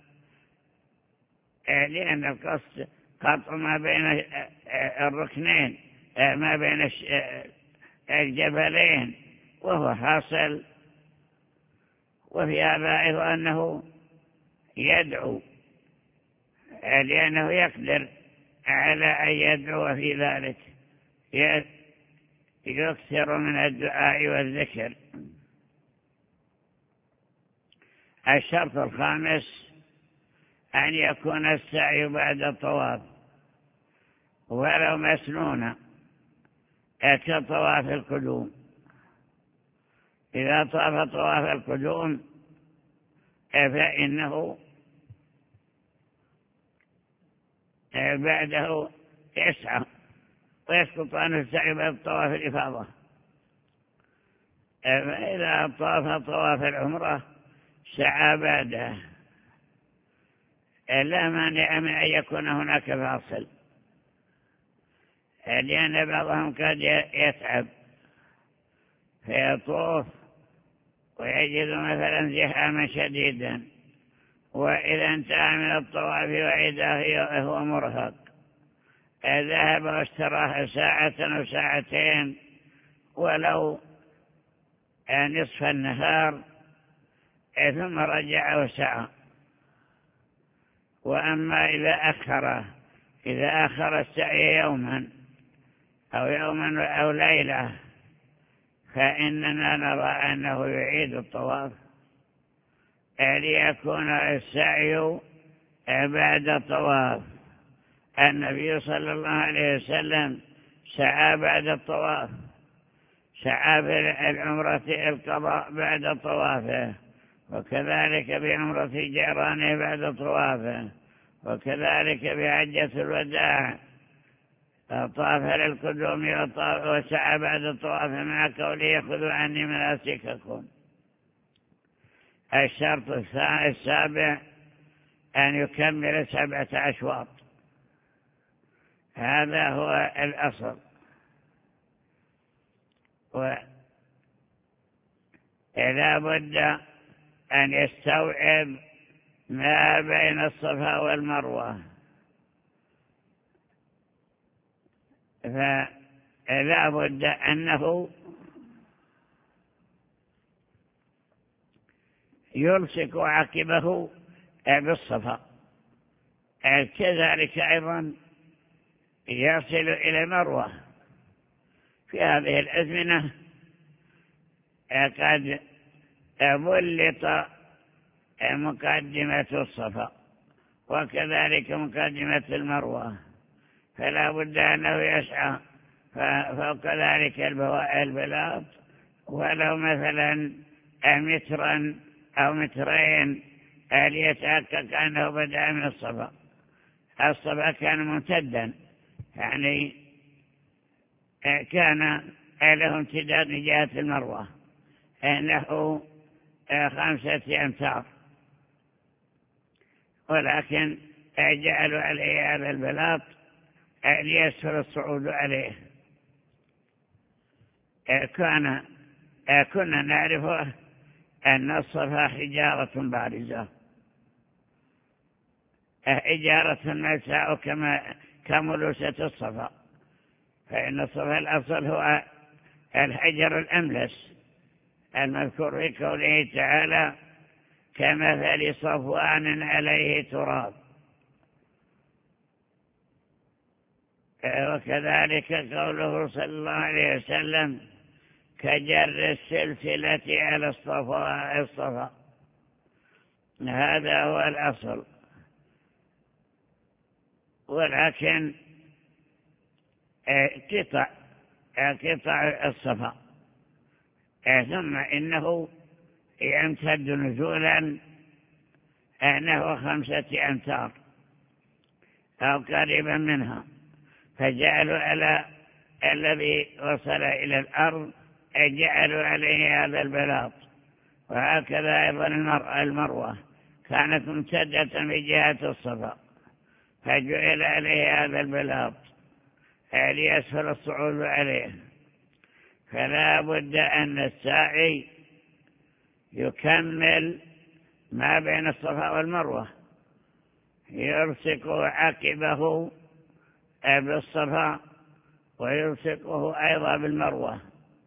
Speaker 2: لأن القصد قطع ما بين الركنين، ما بين الجبلين، وهو حاصل. وفي هذا أيضا أنه يدعو، لأنه يقدر على أن يدعو في ذلك، يكثر من الدعاء والذكر. الشرط الخامس أن يكون السعي بعد الطواف ولو مسنونا كطواف القدوم. إذا طاف طواف القدوم فإنه بعده يسعى ويسقط عنه السعي بعد طواف الإفاضة. فإذا طاف طواف العمرة سعى بعده، لا مانع من أن يكون هناك فاصل، لأن بعضهم قد يتعب فيطوف ويجد مثلا زحاما شديدا، وإذا انتهى من الطواف وعيده هو مرهق، ذهب واستراح ساعة أو ساعتين ولو نصف النهار ثم رجع وسعى. وأما إذا أخره إذا أخر السعي يوما أو يوما أو ليلة فإننا نرى أنه يعيد الطواف ليكون السعي بعد الطواف. النبي صلى الله عليه وسلم سعى بعد الطواف، سعى بالعمرة القضاء بعد طوافه، وكذلك بعمرة جيرانه بعد طوافه، وكذلك بحجة الوداع طاف للقدوم وسعى بعد الطواف مع قوله خذوا عني مناسككم. الشرط السابع أن يكمل سبعة أشواط، هذا هو الأصل. ولا بد أن يستوعب ما بين الصفا والمروة، فلا بد أنه يلصق عقبه بالصفا، كذلك أيضا يصل إلى المروة. في هذه الأزمنة قد بلط مقدمة الصفا وكذلك مقدمة المروة، فلا بد أنه يسعى فوق ذلك البلاط ولو مثلا مترا أو مترين ليتحقق أنه بدأ من الصفا. الصفا كان ممتدا، يعني كان له امتداد من جهة المروة نحو خمسة أمتار، ولكن جعلوا عليه هذا البلاط ليسهل الصعود عليه. كان كنا نعرف أن الصفا حجارة بارزة، حجارة ملساء كما كملوسة الصفا، فإن الصفا الأصل هو الحجر الأملس المذكور في قوله تعالى كمثل صفوان عليه تراب. وكذلك قوله صلى الله عليه وسلم كجر السلسلة على الصفا. هذا هو الأصل. ولكن قطع قطع الصفا ثم إنه يمتد نزولا نحو خمسة أمتار أو قريبا منها، فجعلوا على الذي وصل إلى الأرض جعلوا عليه هذا البلاط. وهكذا أيضا المروة كانت ممتدة بجهة الصفا فجعل عليه هذا البلاط ليسهل الصعود عليه. فلا بد أن الساعي يكمل ما بين الصفا والمروة، يلصق عقبه بالصفا ويلصقه أيضا بالمروة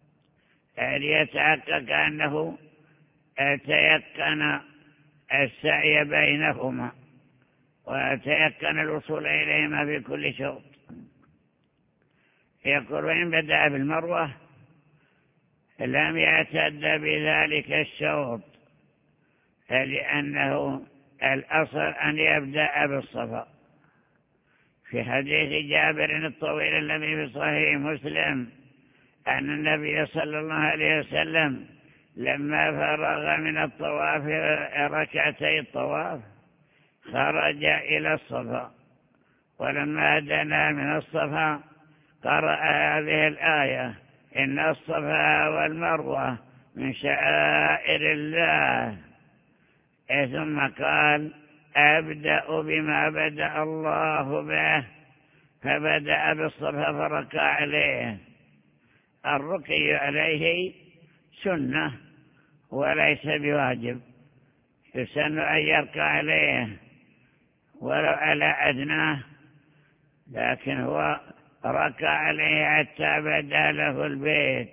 Speaker 2: ليتحقق أنه تيقن السعي بينهما وتيقن الوصول إليهما في كل شوط. يقول وإن بدأ بالمروة لم يعتد بذلك الشوط، لأنه الأصل أن يبدأ بالصفا. في حديث جابر الطويل الذي في صحيح مسلم أن النبي صلى الله عليه وسلم لما فرغ من الطواف ركعتي الطواف خرج إلى الصفا، ولما دنا من الصفا قرأ هذه الآية إن الصفا والمروة من شعائر الله، ثم قال أبدأ بما بدأ الله به، فبدأ بالصفا فركع عليه. الركي عليه سنة وليس بواجب، يسن أن يركع عليه ولو على أدناه، لكن هو ركع عليه حتى بدا له البيت.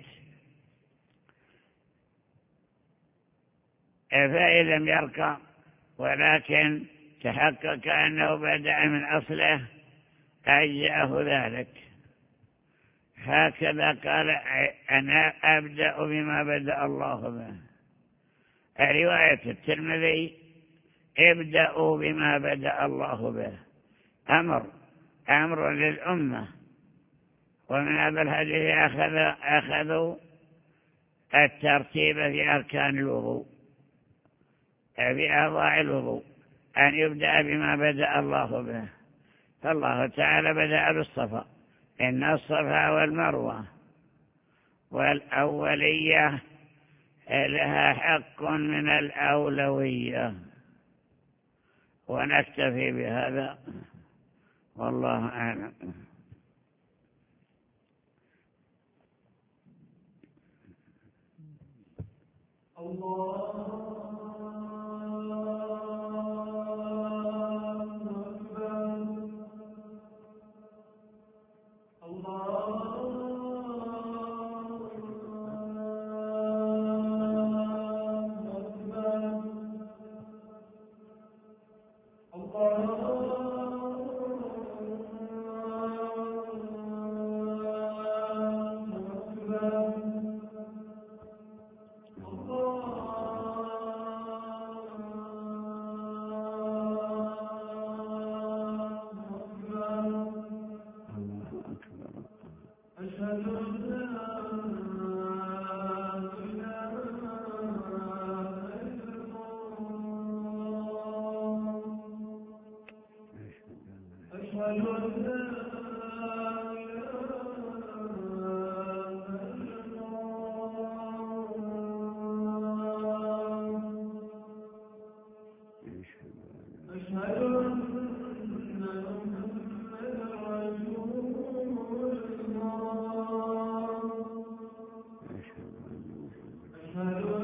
Speaker 2: فإن لم يركع ولكن تحقق أنه بدأ من أصله أجزأه ذلك. هكذا قال أنا أبدأ بما بدأ الله به. رواية الترمذي ابدأوا بما بدأ الله به، أمر أمر للأمة. ومن هذا الحديث أخذ أخذوا الترتيب في أركان الوضوء في أعضاء الوضوء، أن يبدأ بما بدأ الله به. فالله تعالى بدأ بالصفا، إن الصفا والمروة، والأولية لها حق من الأولوية. ونكتفي بهذا والله أعلم.
Speaker 3: الله أشهد